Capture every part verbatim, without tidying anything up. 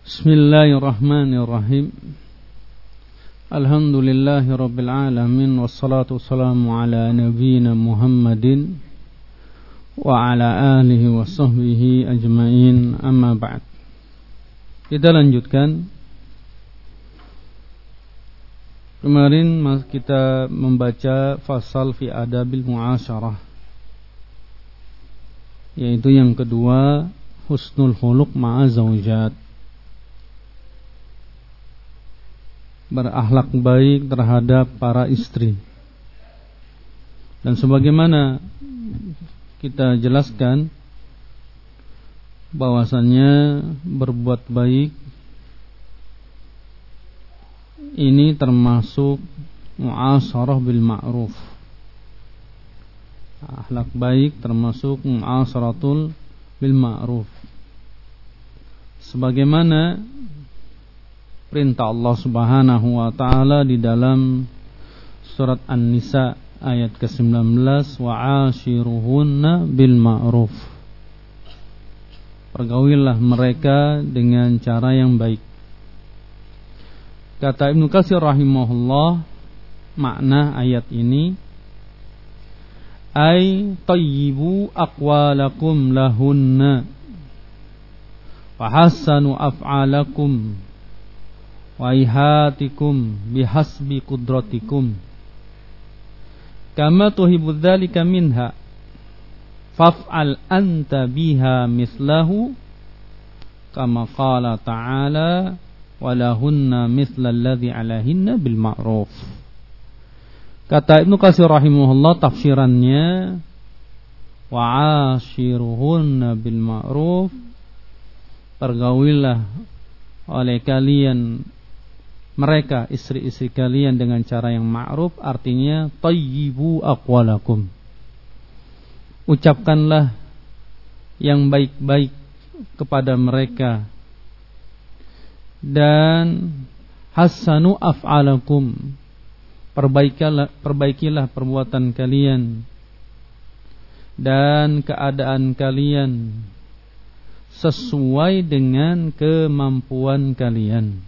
Bismillahirrahmanirrahim. Alhamdulillahi rabbil alamin, wassalatu wassalamu ala nabiyyina Muhammadin wa ala alihi wa sahbihi ajma'in, amma ba'd. Kita lanjutkan. Kemarin kita membaca fasal fi adabil muasyarah, yaitu yang kedua, husnul khuluq ma'a zaujat, berakhlak baik terhadap para istri. Dan sebagaimana kita jelaskan bahwasannya berbuat baik ini termasuk mu'asyarah bil ma'ruf. Akhlak baik termasuk mu'asyaratul bil ma'ruf, sebagaimana perintah Allah Subhanahu wa taala di dalam surat An-Nisa ayat ke sembilan belas, wa'ashiruhunna bil ma'ruf. Pergaulilah mereka dengan cara yang baik. Kata Ibnu Katsir rahimahullah, makna ayat ini ay tayyibu aqwalakum lahunna wa hassanu af'alakum wa ihatikum bihasbi qudratikum kama tuhibbu dzalika minha faf'al anta biha mislahu kama qala ta'ala walahunna mithla alladhi 'alaihinna bil ma'ruf. Kata Ibnu Katsir rahimahullah, tafsirannya wa'ashiruhunna bil ma'ruf, pergaulilah oleh kalian mereka, istri-istri kalian, dengan cara yang ma'ruf. Artinya tayyibu aqwalakum, ucapkanlah yang baik-baik kepada mereka, dan hassanu af'alakum, perbaikilah, perbaikilah perbuatan kalian dan keadaan kalian sesuai dengan kemampuan kalian,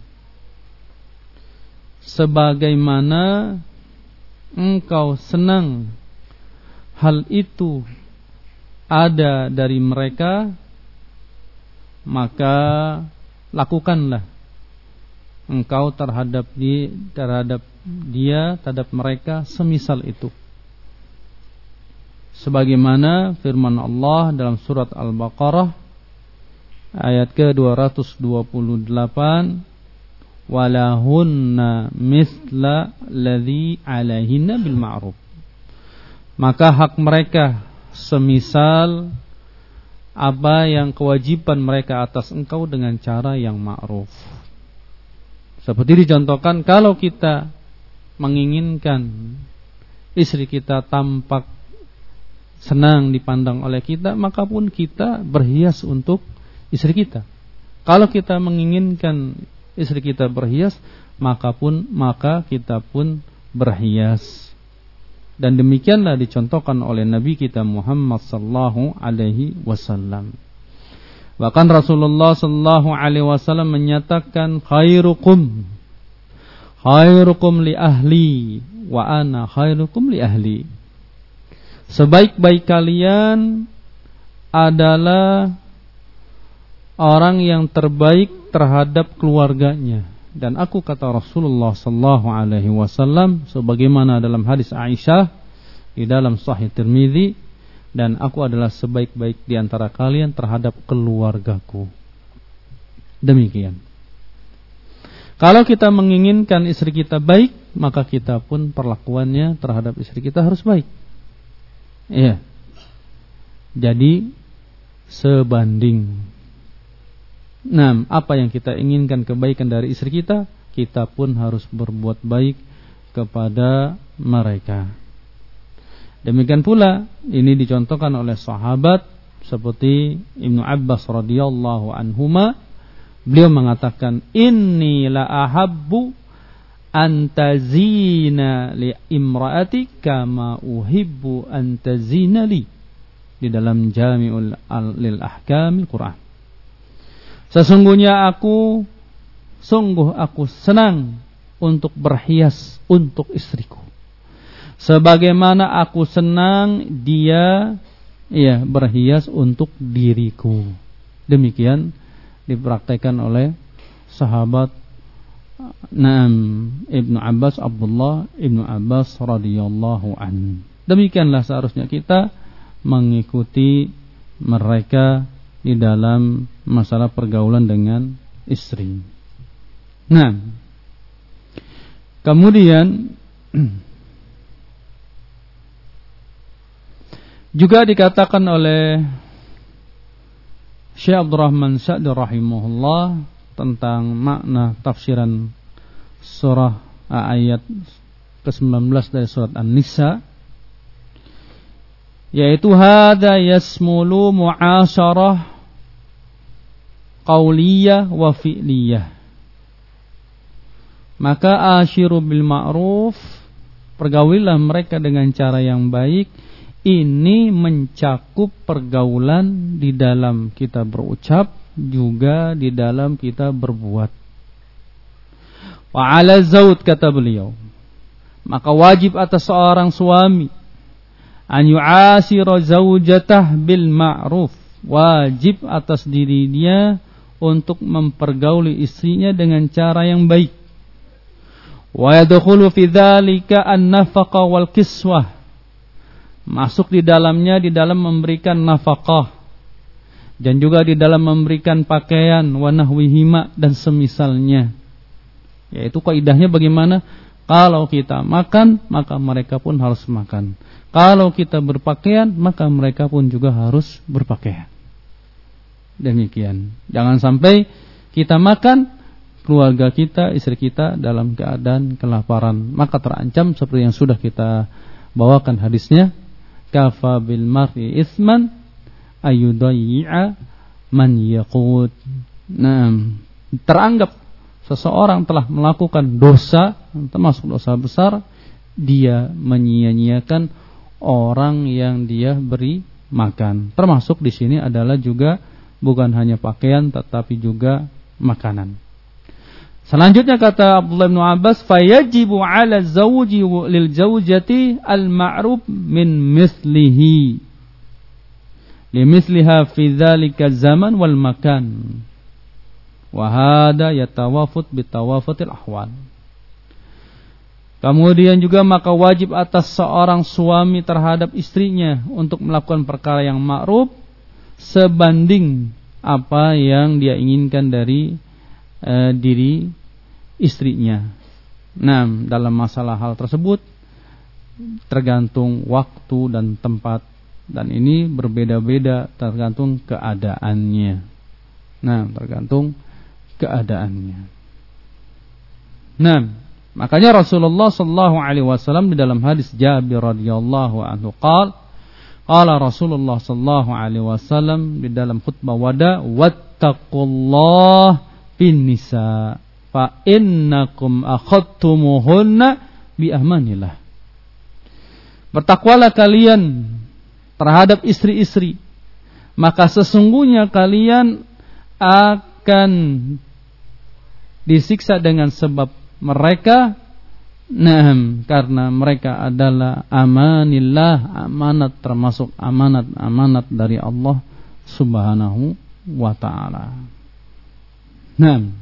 sebagaimana engkau senang hal itu ada dari mereka, maka lakukanlah engkau terhadap dia, terhadap dia, terhadap mereka semisal itu. Sebagaimana firman Allah dalam surat Al-Baqarah ayat ke dua ratus dua puluh delapan, walahunna misla ladzi 'alaihinna bil ma'ruf, maka hak mereka semisal apa yang kewajiban mereka atas engkau dengan cara yang ma'ruf. Seperti dicontohkan, kalau kita menginginkan istri kita tampak senang dipandang oleh kita, maka pun kita berhias untuk istri kita. Kalau kita menginginkan istri kita berhias, maka pun maka kita pun berhias. Dan demikianlah dicontohkan oleh Nabi kita Muhammad sallallahu alaihi wasallam. Bahkan Rasulullah sallallahu alaihi wasallam menyatakan, khairukum khairukum li ahli wa ana khairukum li ahli. Sebaik-baik kalian adalah orang yang terbaik terhadap keluarganya, dan aku, kata Rasulullah sallallahu alaihi wasallam, sebagaimana dalam hadis Aisyah di dalam Sahih Tirmizi, dan aku adalah sebaik-baik di antara kalian terhadap keluargaku. Demikian. Kalau kita menginginkan istri kita baik, maka kita pun perlakuannya terhadap istri kita harus baik. Iya. Jadi sebanding. Nah, apa yang kita inginkan kebaikan dari istri kita, kita pun harus berbuat baik kepada mereka. Demikian pula ini dicontohkan oleh sahabat seperti Ibnu Abbas radhiyallahu anhuma. Beliau mengatakan, inni la ahabbu antazina li imraati kama uhibbu antazina li, di dalam Jami'ul lil Ahkamil Quran. Sesungguhnya aku, sungguh aku senang untuk berhias untuk istriku, sebagaimana aku senang dia ya berhias untuk diriku. Demikian dipraktekkan oleh sahabat Naam Ibnu Abbas, Abdullah Ibnu Abbas radhiyallahu an. Demikianlah seharusnya kita mengikuti mereka di dalam masalah pergaulan dengan istri. Nah, kemudian juga dikatakan oleh Syekh Abdurrahman Sa'di rahimahullah tentang makna tafsiran surah ayat ke sembilan belas dari surat An-Nisa, yaitu hada yasmulu mu'asyarah qauliyah wa fi'liyah. Maka asyiru bil ma'ruf, pergaulilah mereka dengan cara yang baik. Ini mencakup pergaulan di dalam kita berucap, juga di dalam kita berbuat. Wa 'ala zawj, kata beliau, maka wajib atas seorang suami an yu'asira zaujatah bil ma'ruf, wajib atas diri dia untuk mempergauli istrinya dengan cara yang baik. Wa yadkhulu fi dzalika an-nafaqah wal kiswah, masuk di dalamnya di dalam memberikan nafkah dan juga di dalam memberikan pakaian, wa nahwihima, dan semisalnya. Yaitu kaidahnya bagaimana? Kalau kita makan, maka mereka pun harus makan. Kalau kita berpakaian, maka mereka pun juga harus berpakaian. Demikian. Jangan sampai kita makan, keluarga kita, istri kita dalam keadaan kelaparan. Maka terancam seperti yang sudah kita bawakan hadisnya, kafa bil mar'i isman ayudayya man yaqut. Nah, teranggap seseorang telah melakukan dosa, termasuk dosa besar, dia menyia-nyiakan orang yang dia beri makan. Termasuk di sini adalah juga bukan hanya pakaian tetapi juga makanan. Selanjutnya kata Abdullah bin Abbas, fayajibu 'ala zawji lil zawjati al-ma'ruf min mislihi limisliha fi dzalika zaman wal makan. Wa hada yatawafut bitawafutil ahwal. Kemudian juga maka wajib atas seorang suami terhadap istrinya untuk melakukan perkara yang ma'ruf sebanding apa yang dia inginkan dari uh, diri istrinya. Nah, dalam masalah hal tersebut tergantung waktu dan tempat, dan ini berbeda-beda tergantung keadaannya. Nah, tergantung keadaannya. Nah, makanya Rasulullah sallallahu alaihi wasallam di dalam hadis Jabir radhiyallahu anhu qala qala Rasulullah sallallahu alaihi wasallam di dalam khutbah wada, wattaqullah fin nisa fa innakum akhadtumuhunna bi ahmanillah. Bertakwalah kalian terhadap istri-istri, maka sesungguhnya kalian akan disiksa dengan sebab mereka, nah, karena mereka adalah amanillah, amanat, termasuk amanat-amanat dari Allah Subhanahu wa ta'ala. Nah,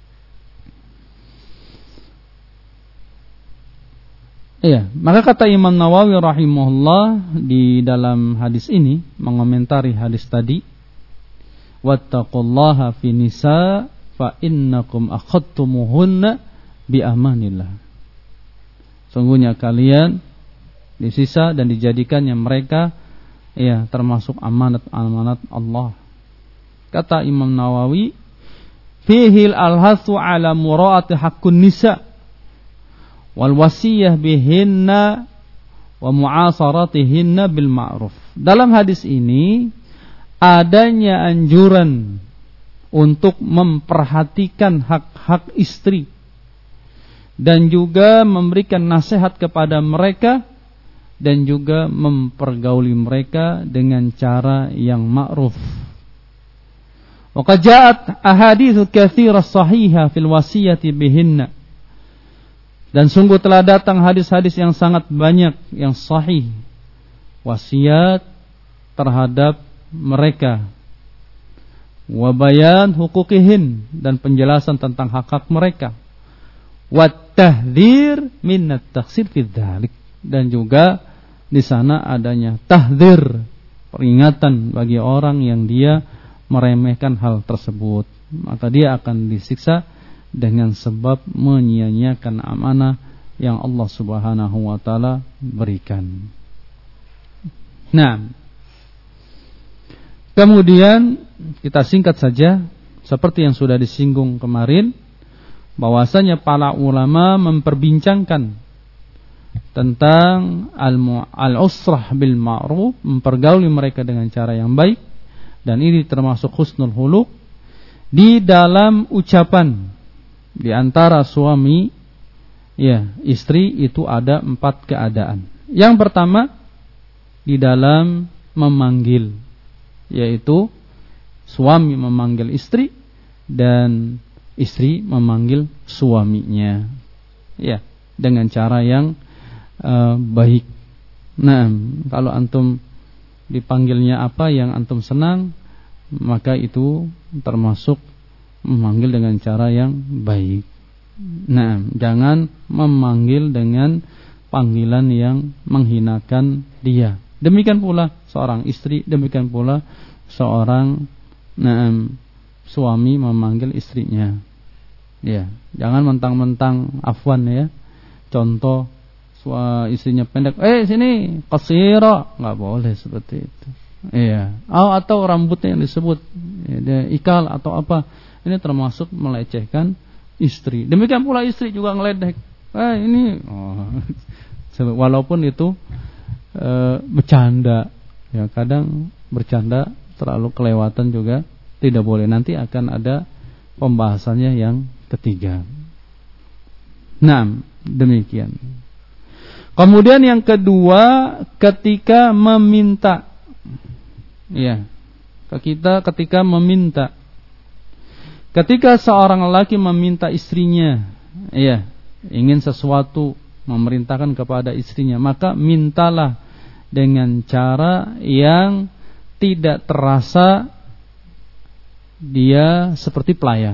iya, maka kata Imam Nawawi rahimahullah di dalam hadis ini mengomentari hadis tadi, wattaqullaha fi nisa fa innakum akhadtumuhunna bi amanillah. Sungguhnya kalian disisa dan dijadikannya mereka ya termasuk amanat-amanat Allah. Kata Imam Nawawi, fihil alhasu ala muraati haqqun nisa wal wasiyah bihinna wa mu'asaratihinna bil ma'ruf. Dalam hadis ini adanya anjuran untuk memperhatikan hak-hak istri dan juga memberikan nasihat kepada mereka dan juga mempergauli mereka dengan cara yang ma'ruf. Wa qad ja'at ahaditsu katsirah shahihah fil wasiyati bihinna. Dan sungguh telah datang hadis-hadis yang sangat banyak yang sahih wasiat terhadap mereka. Wa bayan huquqihin, dan penjelasan tentang hak-hak mereka. Wa tahdhir min at-taqsir fi dzalik, dan juga di sana adanya tahdzir, peringatan bagi orang yang dia meremehkan hal tersebut, maka dia akan disiksa dengan sebab menyia-nyiakan amanah yang Allah Subhanahu wa taala berikan. Nah, kemudian kita singkat saja seperti yang sudah disinggung kemarin, bahwasanya para ulama memperbincangkan tentang al-usrah bil ma'ruf, mempergauli mereka dengan cara yang baik, dan ini termasuk husnul khuluq di dalam ucapan di antara suami ya istri. Itu ada empat keadaan. Yang pertama di dalam memanggil, yaitu suami memanggil istri dan istri memanggil suaminya, ya, dengan cara yang uh, baik. Nah, kalau antum dipanggilnya apa yang antum senang, maka itu termasuk memanggil dengan cara yang baik. Nah, jangan memanggil dengan panggilan yang menghinakan dia. Demikian pula seorang istri, demikian pula seorang nah, suami memanggil istrinya. Ya, jangan mentang-mentang afwan ya. Contoh istrinya pendek, eh sini qasira, enggak boleh seperti itu. Iya. Oh, atau rambutnya yang disebut ya, dia ikal atau apa. Ini termasuk melecehkan istri. Demikian pula istri juga ngeledek. Eh ini oh. Walaupun itu e, bercanda. Ya, kadang bercanda terlalu kelewatan juga tidak boleh. Nanti akan ada pembahasannya yang ketiga. Nah, demikian. Kemudian yang kedua, ketika meminta. Ya. Kita ketika meminta. Ketika seorang lelaki meminta istrinya, ya, ingin sesuatu, memerintahkan kepada istrinya, maka mintalah dengan cara yang tidak terasa dia seperti pelayan.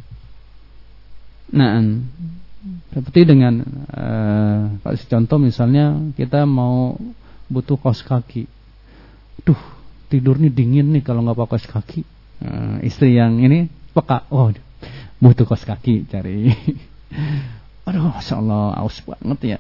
Nah, seperti dengan uh, contoh misalnya kita mau butuh kaos kaki. Duh, tidurnya dingin nih kalau nggak pakai kaos kaki. Uh, istri yang ini peka, oh butuh kaos kaki, cari. Aduh, masya Allah, aus banget ya.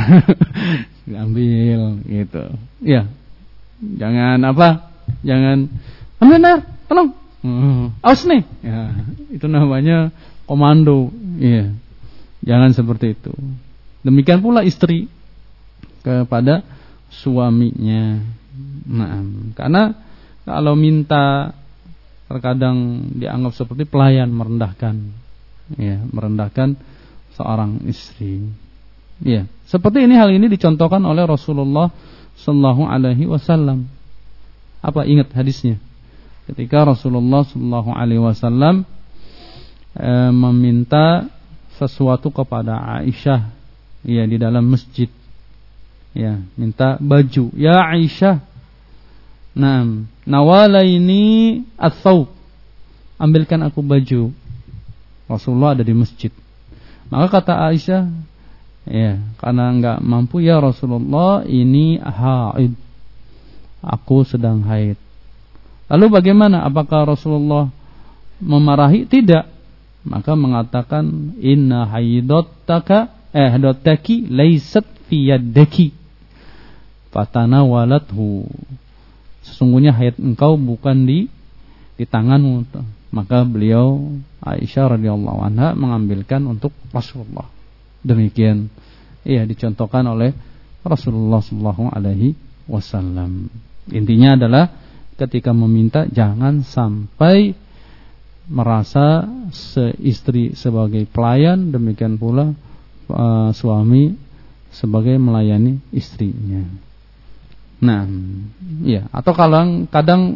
Ambil gitu. Ya, jangan apa? Jangan ambil nar, tolong. Hmm, aus nih. Ya, itu namanya komando. Iya. Jangan seperti itu. Demikian pula istri kepada suaminya. Nah, karena kalau minta terkadang dianggap seperti pelayan, merendahkan, ya, merendahkan seorang istri. Ya, seperti ini, hal ini dicontohkan oleh Rasulullah Sallallahu Alaihi Wasallam. Apa ingat hadisnya? Ketika Rasulullah Sallallahu Alaihi Wasallam e, meminta sesuatu kepada Aisyah, ya, di dalam masjid, ya, minta baju. Ya Aisyah, nah, nawalaini ats-tsawb, ambilkan aku baju. Rasulullah ada di masjid. Maka kata Aisyah, ya, karena enggak mampu, ya Rasulullah, ini haid, aku sedang haid. Lalu bagaimana? Apakah Rasulullah memarahi? Tidak. Maka mengatakan, inna haidataka eh hadataki laysat fi yaddaki fatanawalathu. Sesungguhnya haid engkau bukan di di tanganmu. Maka beliau Aisyah radhiyallahu anha mengambilkan untuk Rasulullah. Demikian, iya, dicontohkan oleh Rasulullah sallallahu alaihi wasallam. Intinya adalah ketika meminta jangan sampai merasa istri sebagai pelayan, demikian pula uh, suami sebagai melayani istrinya. Nah, ya, atau kalau kadang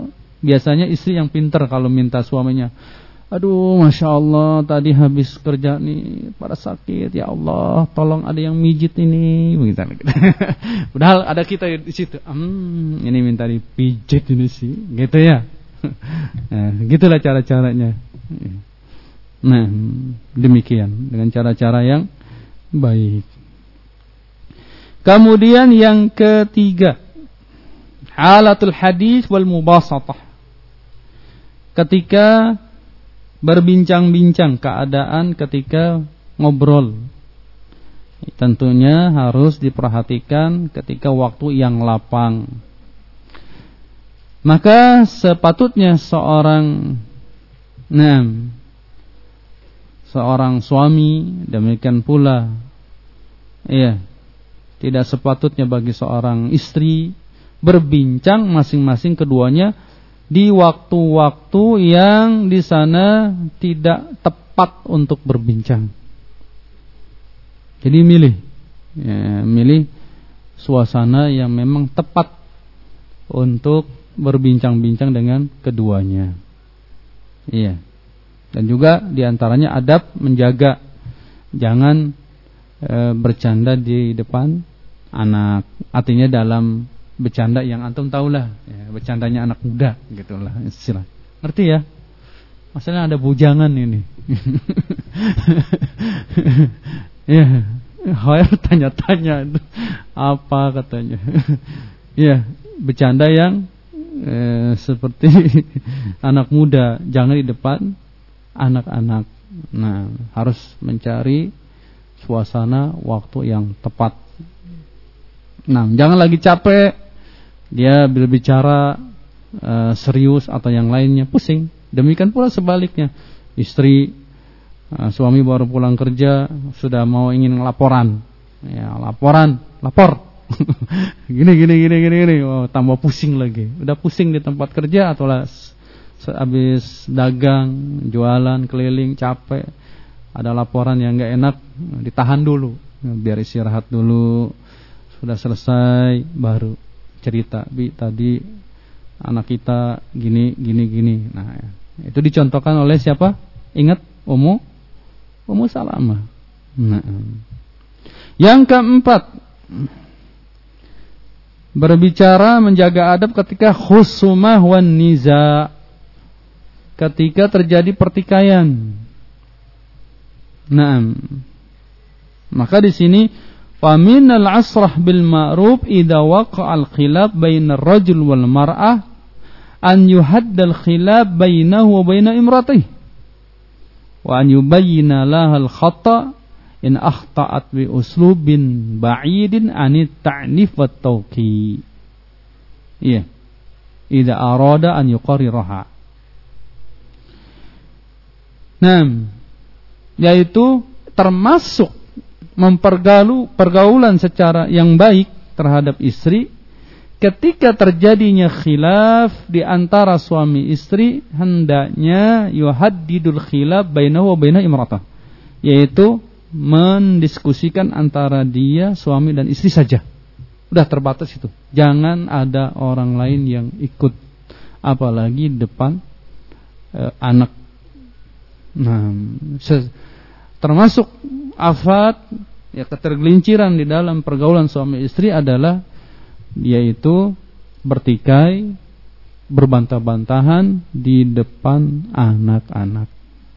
Biasanya istri yang pintar kalau minta suaminya, aduh Masya Allah tadi habis kerja nih pada sakit, ya Allah tolong ada yang mijit ini begitu. Padahal ada kita di situ, hmm, ini minta dipijit ini sih, gitu ya. Nah, gitulah cara-caranya. Nah, demikian dengan cara-cara yang baik. Kemudian yang ketiga, halatul hadis wal mubasatah. Ketika berbincang-bincang, keadaan ketika ngobrol, tentunya harus diperhatikan ketika waktu yang lapang. Maka sepatutnya seorang nah, seorang suami, demikian pula iya, tidak sepatutnya bagi seorang istri berbincang masing-masing keduanya di waktu-waktu yang di sana tidak tepat untuk berbincang. Jadi milih, ya, milih suasana yang memang tepat untuk berbincang-bincang dengan keduanya. Iya. Dan juga diantaranya adab menjaga, jangan e, bercanda di depan anak. Artinya dalam bercanda yang antum tahulah, ya, bercandanya anak muda, gitulah istilah. Ngerti ya? Masalah ada bujangan ini. Ya, Khair tanya-tanya apa katanya. Ya, bercanda yang eh, seperti anak muda, jangan di depan anak-anak. Nah, harus mencari suasana waktu yang tepat. Nah, jangan lagi capek dia berbicara uh, serius atau yang lainnya, pusing. Demikian pula sebaliknya, istri uh, suami baru pulang kerja sudah mau ingin laporan, ya laporan, lapor, gini gini gini gini gini, oh, tambah pusing lagi. Udah pusing di tempat kerja atau lah habis dagang, jualan, keliling, capek, ada laporan yang nggak enak, ditahan dulu, biar istirahat dulu. Sudah selesai baru cerita, Bi tadi anak kita gini gini gini. Nah, itu dicontohkan oleh siapa? Ingat Ummu Ummu Salamah. Nah, yang keempat, berbicara menjaga adab ketika khusumah wan niza, ketika terjadi pertikaian. Nah, maka di sini فَمِنَ الْعَصْرَةِ بِالْمَعْرُوفِ إِذَا وَقَعَ الْخِلَافُ بَيْنَ الرَّجُلِ وَالْمَرْأَةِ أَنْ يُحَدَّ الْخِلَافُ بَيْنَهُ وَبَيْنَ امْرَأَتِهِ وَأَنْ يُبَيِّنَ لَهَا الْخَطَأَ إِنْ أَخْطَأَتْ بِأُسْلُوبٍ بَعِيدٍ عَنِ التَّعْنِيفِ وَالتَّوْقِيعِ. Iya. إِذَا أَرَادَ أَنْ يُقَرِّرَهَا. Nah, yaitu termasuk mempergaul pergaulan secara yang baik terhadap istri ketika terjadinya khilaf di antara suami istri, hendaknya yuhaddidul khilaf bainahu wa baina imratah, yaitu mendiskusikan antara dia suami dan istri saja. Udah terbatas itu. Jangan ada orang lain yang ikut, apalagi depan eh, anak. Nah, termasuk afat, ya, ketergelinciran di dalam pergaulan suami istri adalah yaitu bertikai, berbantah-bantahan di depan anak-anak,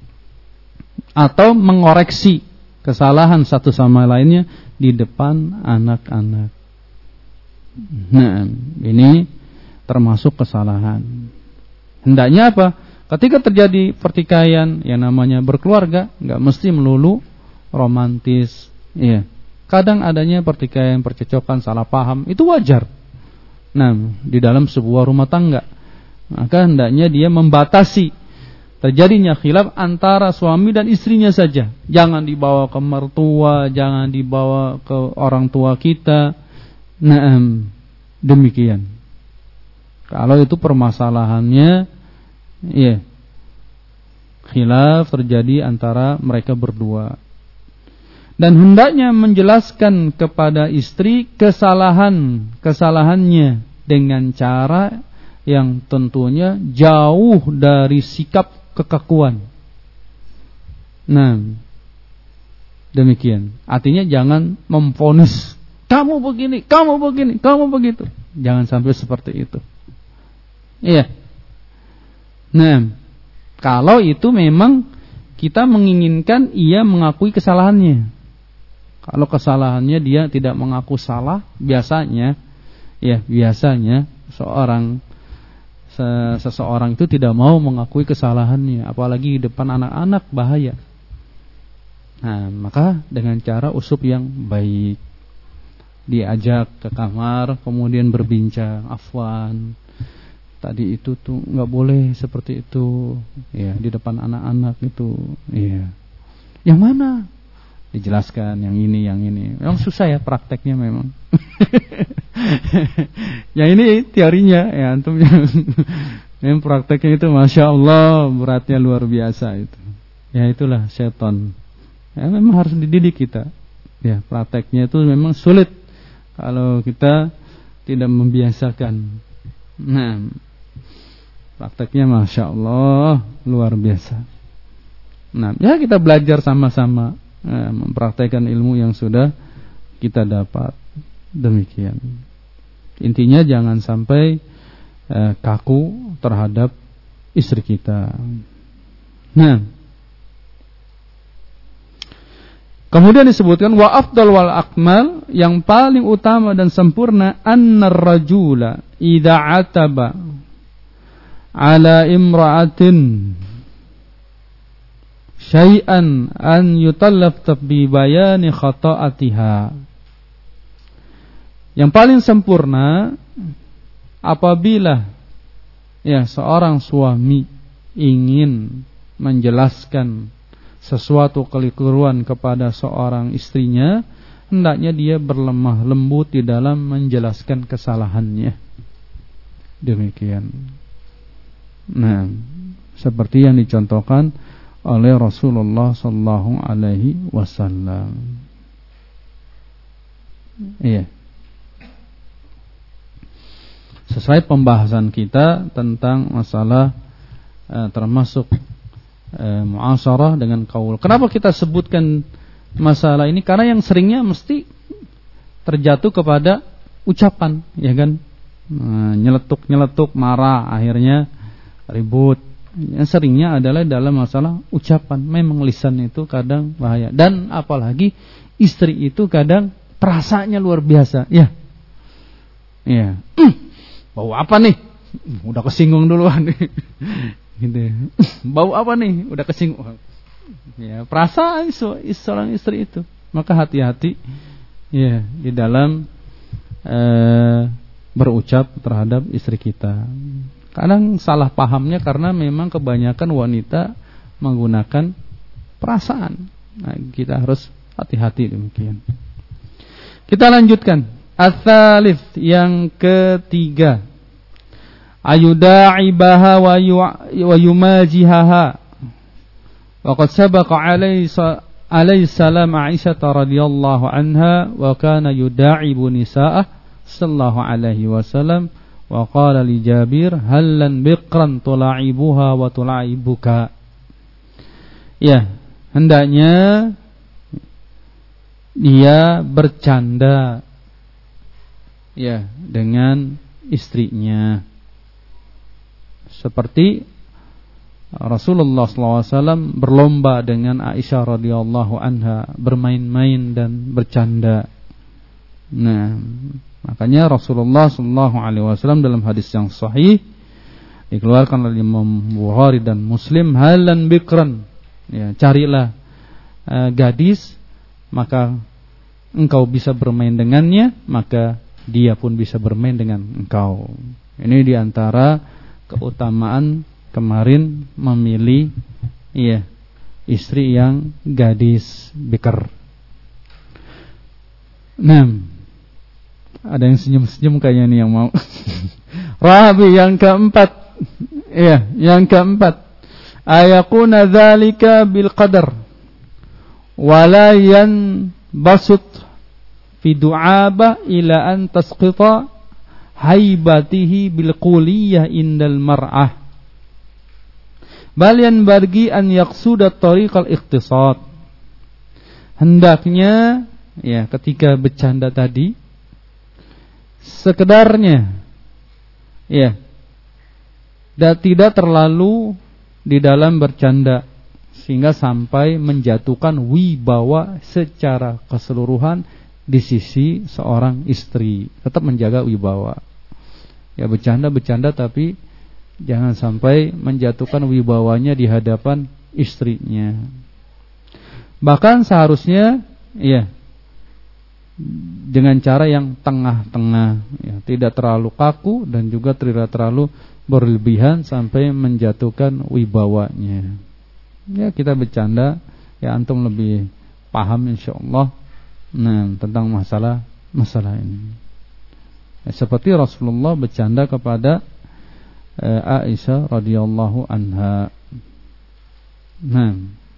atau mengoreksi kesalahan satu sama lainnya di depan anak-anak. Nah, ini termasuk kesalahan. Hendaknya apa? Ketika terjadi pertikaian yang namanya berkeluarga, nggak mesti melulu romantis, iya. Kadang adanya pertikaian, percecokan, salah paham, itu wajar. Nah, di dalam sebuah rumah tangga, maka hendaknya dia membatasi terjadinya khilaf antara suami dan istrinya saja. Jangan dibawa ke mertua, jangan dibawa ke orang tua kita. Nah, demikian. Kalau itu permasalahannya, iya, khilaf terjadi antara mereka berdua, dan hendaknya menjelaskan kepada istri kesalahan kesalahannya dengan cara yang tentunya jauh dari sikap kekakuan. Nah, demikian. Artinya jangan memvonis, kamu begini, kamu begini, kamu begitu. Jangan sampai seperti itu. Iya. Nah, kalau itu memang kita menginginkan ia mengakui kesalahannya. Kalau kesalahannya dia tidak mengaku salah, biasanya, ya biasanya seorang seseorang itu tidak mau mengakui kesalahannya, apalagi di depan anak-anak, bahaya. Nah, maka dengan cara uslup yang baik, diajak ke kamar, kemudian berbincang, afwan, tadi itu tuh nggak boleh seperti itu, ya di depan anak-anak itu, ya. Yang mana? Dijelaskan yang ini, yang ini. Memang susah ya prakteknya memang. Yang ini teorinya, ya antum. Yang prakteknya itu masya Allah beratnya luar biasa itu. Ya itulah setan. Ya memang harus dididik kita. Ya prakteknya itu memang sulit kalau kita tidak membiasakan. Nah, prakteknya masya Allah luar biasa. Nah, ya kita belajar sama-sama. Nah, mempraktekkan ilmu yang sudah kita dapat. Demikian. Intinya jangan sampai eh, kaku terhadap istri kita. Nah, kemudian disebutkan wa afdal wal akmal, yang paling utama dan sempurna, annar rajula idza ataba ala imra'atin syai'an an yutallaf bi bayani khata'atiha. Yang paling sempurna apabila ya seorang suami ingin menjelaskan sesuatu kekeliruan kepada seorang istrinya, hendaknya dia berlemah lembut di dalam menjelaskan kesalahannya. Demikian. Nah, seperti yang dicontohkan oleh Rasulullah sallallahu alaihi wasallam. Iya. Sesuai pembahasan kita tentang masalah eh, termasuk eh, muasyarah dengan qaul. Kenapa kita sebutkan masalah ini? Karena yang seringnya mesti terjatuh kepada ucapan, ya kan? Nah, nyeletuk-nyeletuk, marah, akhirnya ribut. Yang seringnya adalah dalam masalah ucapan. Memang lisan itu kadang bahaya. Dan apalagi istri itu kadang perasaannya luar biasa. Ya, ya. Bau apa nih? Udah kesinggung duluan nih. Gitu. Bau apa nih? Udah kesinggung. Ya, perasaan seorang istri itu. Maka hati-hati ya di dalam eh, berucap terhadap istri kita. Kadang salah pahamnya karena memang kebanyakan wanita menggunakan perasaan. Nah, kita harus hati-hati demikian. Kita lanjutkan. Ats-tsalits, yang ketiga. Ayuda'ibaha wa yumajihaha. Wa qad sabaqa alaihi salam Aisyah radhiyallahu anha wa kana yuda'ibu nisa'ah sallallahu alaihi wasallam. Wa qala li Jabir hallan biqran tula'ibuha wa tula'ibuka. Ya, hendaknya dia bercanda ya dengan istrinya, seperti Rasulullah sallallahu alaihi wasallam berlomba dengan Aisyah radhiyallahu anha bermain-main dan bercanda. Nah, makanya Rasulullah sallallahu alaihi wasallam dalam hadis yang sahih dikeluarkan oleh Imam Bukhari dan Muslim, halan bikran, ya, carilah uh, gadis maka engkau bisa bermain dengannya, maka dia pun bisa bermain dengan engkau. Ini diantara keutamaan kemarin memilih iya istri yang gadis bikr. Nah, ada yang senyum-senyum kayaknya nih yang mau. Rabi yang keempat. Iya, yang keempat. Ayakuna dzalika bil qadar wala yanbasut fi du'aba ila an tasqita haibatihi bil quliyah indal mar'ah. Bal yanbaghi an yaqsuda tariqal ikhtisad. Hendaknya ya ketika bercanda tadi sekedarnya ya dan tidak terlalu di dalam bercanda sehingga sampai menjatuhkan wibawa secara keseluruhan di sisi seorang istri. Tetap menjaga wibawa. Ya bercanda-bercanda tapi jangan sampai menjatuhkan wibawanya di hadapan istrinya. Bahkan seharusnya ya dengan cara yang tengah-tengah ya, tidak terlalu kaku dan juga tidak terlalu berlebihan sampai menjatuhkan wibawanya. Ya kita bercanda ya antum lebih paham insyaallah nah tentang masalah masalah ini. Ya, seperti Rasulullah bercanda kepada eh, Aisyah radhiyallahu anha. Nah,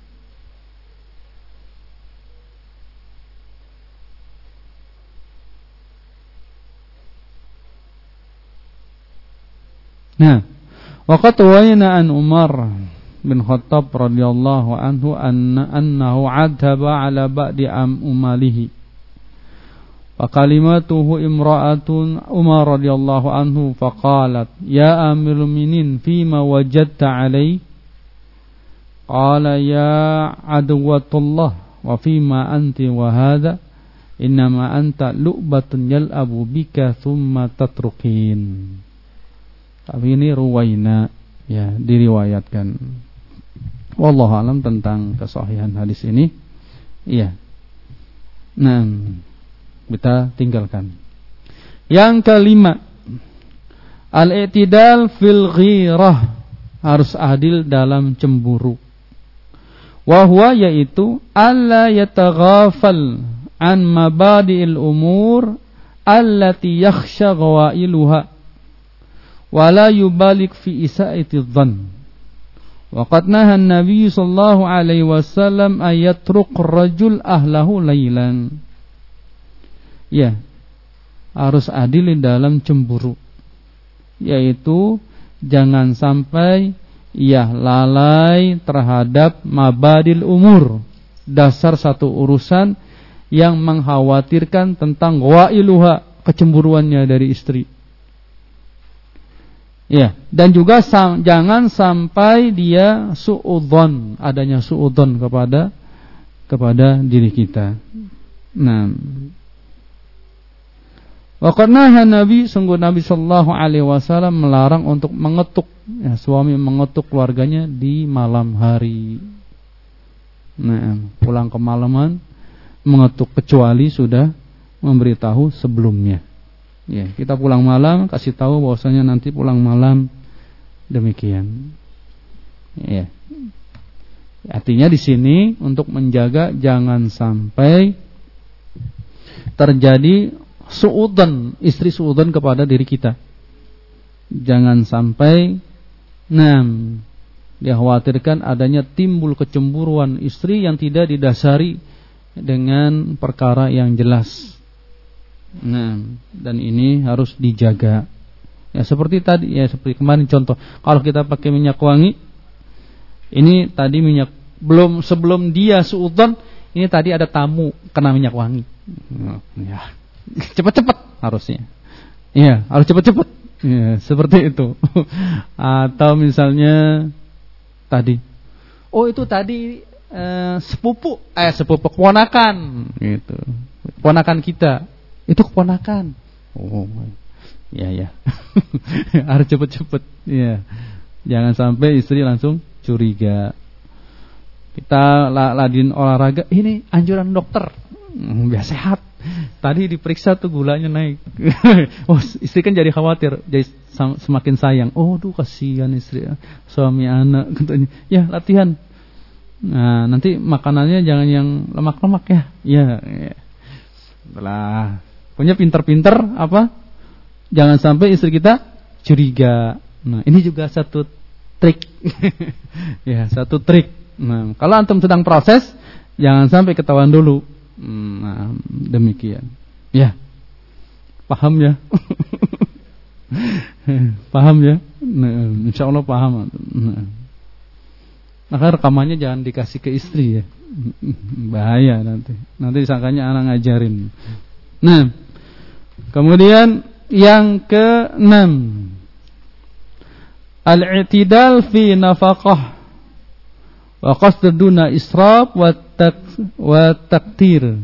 Nah, waqad wayna an Umar bin Khattab radhiyallahu anhu anna annahu adhaba ala ba'di am umalihi. Wa kalimatuhu imra'atun Umar radhiyallahu anhu faqalat ya amirul mu'minin fima wajadta alai? Qala ya aduwatullah wa fima anti wa hadha innama anta lu'batun yal'abu bika thumma tatrukin. Tapi ini ruwaina ya diriwayatkan. Wallahu alam tentang kesahihan hadis ini. Iya. Nah, kita tinggalkan. Yang kelima, al-i'tidal fil ghirah, harus adil dalam cemburu. Wa huwa yaitu alla yataghafal an mabadi'il umur allati yakhsha ghawailuha wala yubalik fi isa'ati dhann. Wa qad naha an-nabiy sallallahu alaihi wasallam ayatruq rajul ahlahu lailan. Ya, harus adil dalam cemburu. Yaitu jangan sampai ia lalai terhadap mabadil umur, dasar satu urusan yang mengkhawatirkan tentang ghailuha, kecemburuannya dari istri. Ya, dan juga sam, jangan sampai dia suudzon, adanya suudzon kepada kepada diri kita. Nah, waqarnaha Nabi, sungguh Nabi sallallahu alaihi wasallam melarang untuk mengetuk, ya, suami mengetuk keluarganya di malam hari. Nah, pulang kemalaman mengetuk kecuali sudah memberitahu sebelumnya. Ya, kita pulang malam kasih tahu bahwasanya nanti pulang malam demikian. Ya. Artinya di sini untuk menjaga jangan sampai terjadi suudzon, istri suudzon kepada diri kita. Jangan sampai nam dikhawatirkan adanya timbul kecemburuan istri yang tidak didasari dengan perkara yang jelas. Nah, dan ini harus dijaga. Ya seperti tadi, ya seperti kemarin contoh. Kalau kita pakai minyak wangi, ini tadi minyak belum sebelum dia suudzon, ini tadi ada tamu kena minyak wangi. Ya, cepat-cepat harusnya. Iya, harus cepat-cepat. Ya, seperti itu. Atau misalnya tadi, oh itu tadi eh, sepupu, eh sepupu keponakan, gitu. Keponakan kita. Itu keponakan. Oh, ya ya. Harus cepet-cepet. Ya. Jangan sampai istri langsung curiga. Kita ladin olahraga, ini anjuran dokter. Hmm, biar sehat. Tadi diperiksa tuh gulanya naik. Oh, istri kan jadi khawatir, jadi semakin sayang. Oh, duh kasihan istri, suami anak katanya. Ya, latihan. Nah, nanti makanannya jangan yang lemak-lemak ya. Ya. Ya. Setelah punya pinter-pinter apa? Jangan sampai istri kita curiga. Nah, ini juga satu trik. Ya, satu trik. Nah, kalau antum sedang proses, jangan sampai ketahuan dulu. Nah, demikian. Ya. Paham ya? Paham ya? Nah, insya Allah paham. Nah, maka rekamannya jangan dikasih ke istri ya, bahaya nanti. Nanti disangkanya anak ngajarin. Nah, kemudian yang keenam, al-i'tidal fi nafaqah wa qasd duna israf wa wa taktir.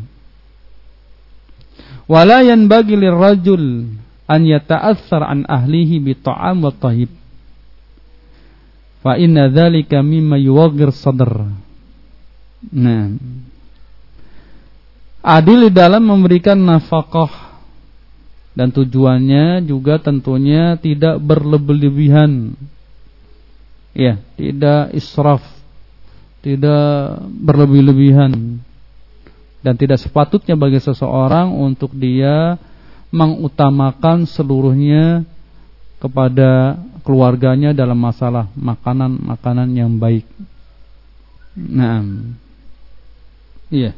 Wala yanbaghi lirrajul an yata'athar an ahlihi bi ta'am wa tayyib. Fa inna dzalika mimma yuwaghir sadr. Nah, adil di dalam memberikan nafkah dan tujuannya juga tentunya tidak berlebih-lebihan. Ya, tidak israf, tidak berlebih-lebihan. Dan tidak sepatutnya bagi seseorang untuk dia mengutamakan seluruhnya kepada keluarganya dalam masalah makanan-makanan yang baik. Nah, iya,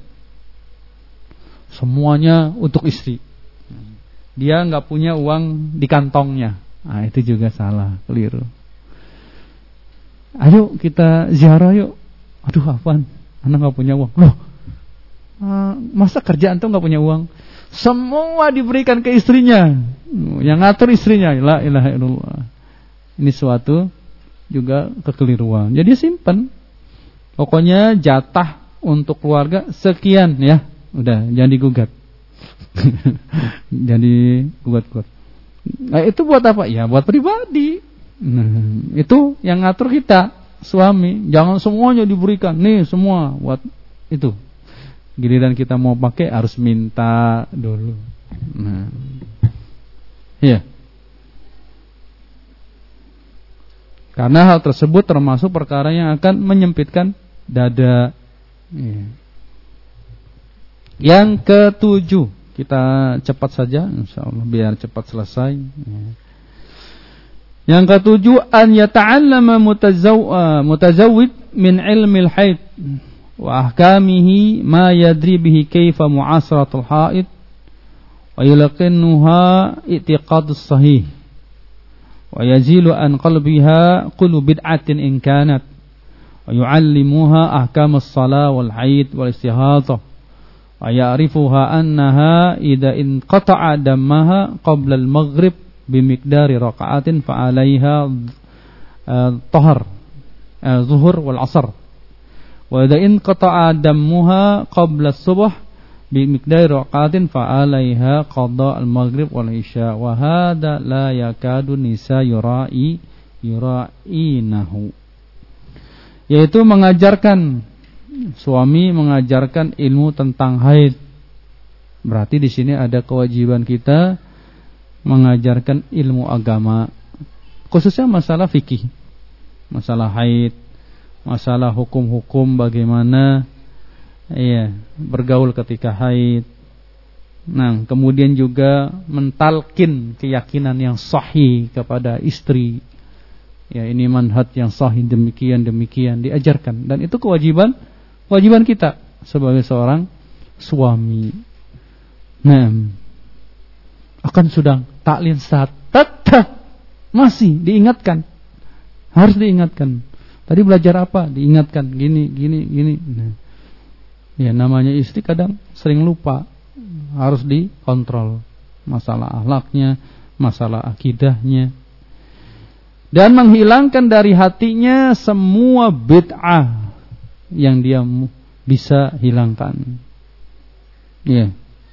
semuanya untuk istri. Dia nggak punya uang di kantongnya. Nah, itu juga salah, keliru. Ayo kita ziarah yuk. Aduh, apaan? Anak nggak punya uang. Loh, masa kerjaan tuh nggak punya uang? Semua diberikan ke istrinya, yang ngatur istrinya. La ilaha illallah. Ini suatu juga kekeliruan. Jadi simpen, pokoknya jatah untuk keluarga sekian ya, udah jangan digugat. Jadi gugat-gugat. Nah, itu buat apa? Ya buat pribadi. Nah, itu yang ngatur kita, suami. Jangan semuanya diberikan. Nih semua buat itu. Giliran kita mau pakai harus minta dulu. Nah, iya. Karena hal tersebut termasuk perkara yang akan menyempitkan dada. Iya. Yang ketujuh, kita cepat saja, insyaallah biar cepat selesai. Iya. Yang ketujuh, an yata'allama mutazawwid min ilmil haid wa ahkamihi ma yadri bihi kaifa mu'asaratul haid wa yulaqinuha i'tiqadus sahih wa yazilu an qalbiha kullu bid'atin in kanat wa yu'allimuha ahkamus salah wal haid wal istihadah wa ya'rifuha annaha idza inqata'a dammaha qabla al-maghrib bimiqdari raka'atin fa 'alaiha tahar zuhur wal 'asr. Wa idza inqata'a dammuha qabla as-subh bi miqdari raqatin fa 'alaiha qada al-maghrib wal isya wa hadha la yakadu nisa yura'i yura'inahu. Yaitu mengajarkan, suami mengajarkan ilmu tentang haid. Berarti di sini ada kewajiban kita mengajarkan ilmu agama, khususnya masalah fikih, masalah haid, masalah hukum-hukum bagaimana iya bergaul ketika haid. Nah, kemudian juga mentalkin keyakinan yang sahih kepada istri. Ya, ini manhaj yang sahih demikian demikian diajarkan, dan itu kewajiban kewajiban kita sebagai seorang suami. Nah, akan sudah taklin saat tetap masih diingatkan, harus diingatkan. Tadi belajar apa? Diingatkan gini, gini, gini. Nah, ya namanya istri kadang sering lupa, harus dikontrol masalah akhlaknya, masalah akidahnya, dan menghilangkan dari hatinya semua bid'ah yang dia bisa hilangkan. Ya.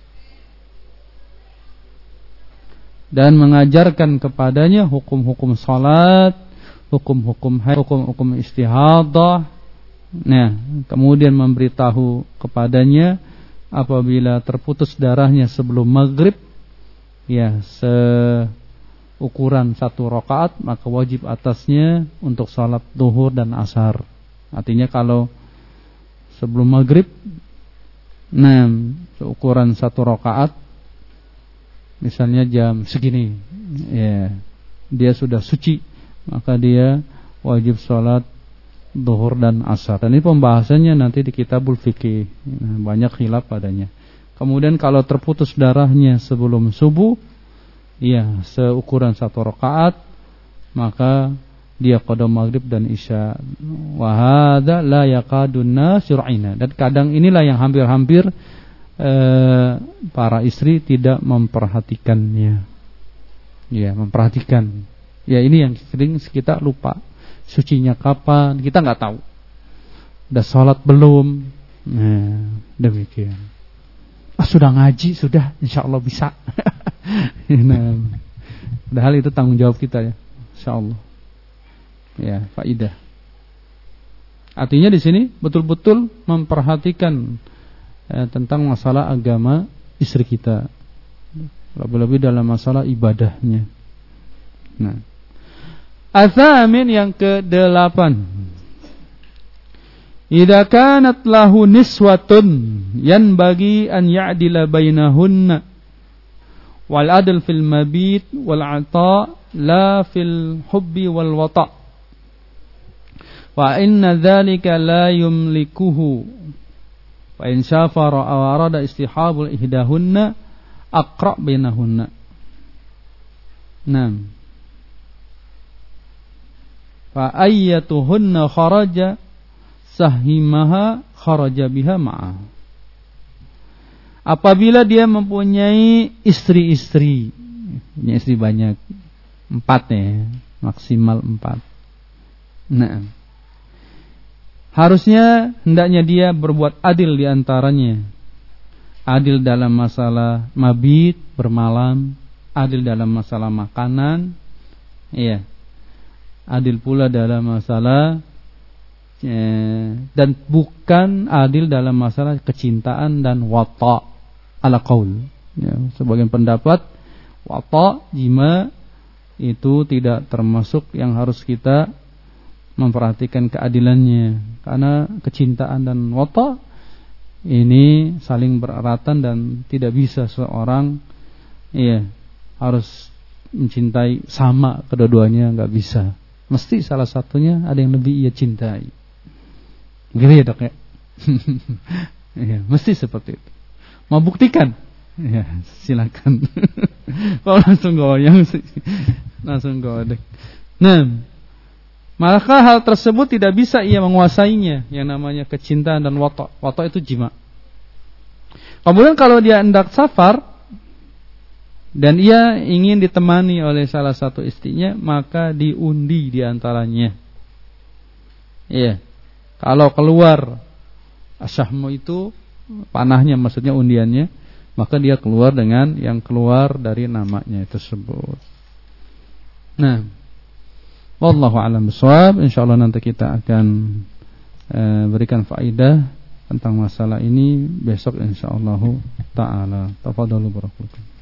Dan mengajarkan kepadanya hukum-hukum salat, hukum-hukum haid, hukum-hukum istihadah. Nah, kemudian memberitahu kepadanya apabila terputus darahnya sebelum maghrib, ya seukuran satu rakaat, maka wajib atasnya untuk salat duhur dan asar. Artinya kalau sebelum maghrib, nah seukuran satu rakaat, misalnya jam segini, ya dia sudah suci, maka dia wajib sholat duhur dan asar. Dan ini pembahasannya nanti di kitabul fikih, nah, banyak khilaf padanya. Kemudian kalau terputus darahnya sebelum subuh, ya seukuran satu rakaat, maka dia qada maghrib dan isya. Wa hadza la yaqadun nasyur'ina. Dan kadang inilah yang hampir-hampir eh, para istri tidak memperhatikannya. Ya, memperhatikan. Ya, ini yang sering kita lupa. Sucinya kapan? Kita nggak tahu. Udah sholat belum? Nah, demikian. Ah, sudah ngaji, sudah, insya Allah bisa. Nah, padahal itu tanggung jawab kita ya, insya Allah. Ya, faidah. Artinya di sini betul-betul memperhatikan eh, tentang masalah agama istri kita, lebih-lebih dalam masalah ibadahnya. Nah, Atsamin yang kedelapan. Idza kanat lahu niswatun yanbaghi an ya'dila bainahunna wal adl fil mabit wal 'ata la fil hubbi wal wata' wa inna dzalika la yumlikuhu wa in syafara aw arada istihabul ihdahunna aqra bainahunna. Naam. Fa ayyatuhunna kharaja sahimaha kharaja biha ma'ah. Apabila dia mempunyai istri-istri, punya istri banyak, empat ya, maksimal empat. Nah, harusnya hendaknya dia berbuat adil di antaranya. Adil dalam masalah mabit, bermalam, adil dalam masalah makanan, iya. Adil pula dalam masalah eh, dan bukan adil dalam masalah kecintaan dan wata' ala qaul. Ya, sebagian pendapat wata' jima itu tidak termasuk yang harus kita memperhatikan keadilannya, karena kecintaan dan wata' ini saling bereratan dan tidak bisa seorang ya harus mencintai sama kedua-duanya, enggak bisa. Mesti salah satunya ada yang lebih ia cintai. Gitu ya dok ya. Ya, mesti seperti itu. Mau buktikan? Ya, silakan. Kalau langsung goyang sih, langsung godek. Nah, maka hal tersebut tidak bisa ia menguasainya, yang namanya kecintaan dan wata'. Wata' itu jima. Kemudian kalau dia hendak safar dan ia ingin ditemani oleh salah satu istrinya, maka diundi di antaranya. Iya. Kalau keluar asyahmu itu panahnya, maksudnya undiannya, maka dia keluar dengan yang keluar dari namanya tersebut. Nah, wallahu a'lam bishawab. Insyaallah nanti kita akan e, berikan faedah tentang masalah ini besok insyaallah taala. Tafadhalu barakallahu.